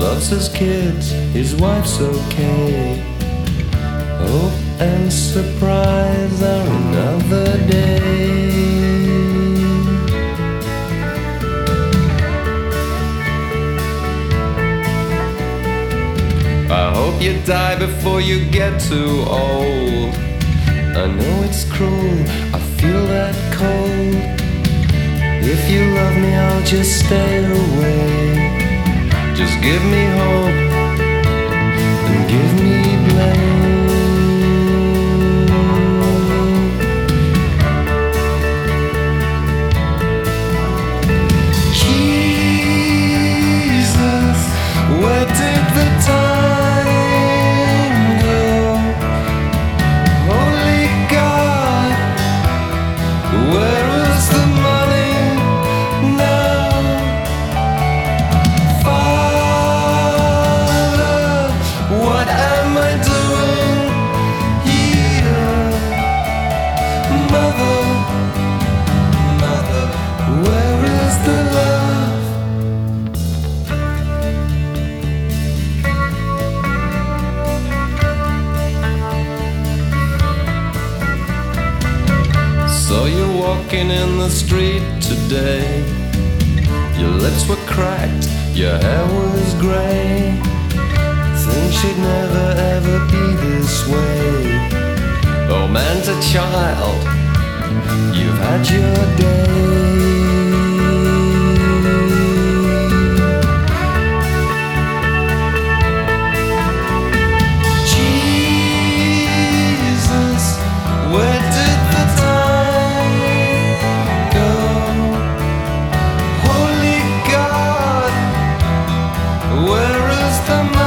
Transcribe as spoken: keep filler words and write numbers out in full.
loves his kids, his wife's okay. Hope and surprise are another day. I hope you die before you get too old. I know it's cruel, I feel that cold. If you love me, I'll just stay away. Just give me hope and give me blame. Jesus, where did the time go? Holy God, where is the money now? Father, what am I doing here? Mother, mother, where is the love? So you're walking in the street today. Your lips were cracked, your hair was grey. Think she'd never ever be this way. Oh man to child, you've had your day. Jesus, where did the time go? Holy God, where is the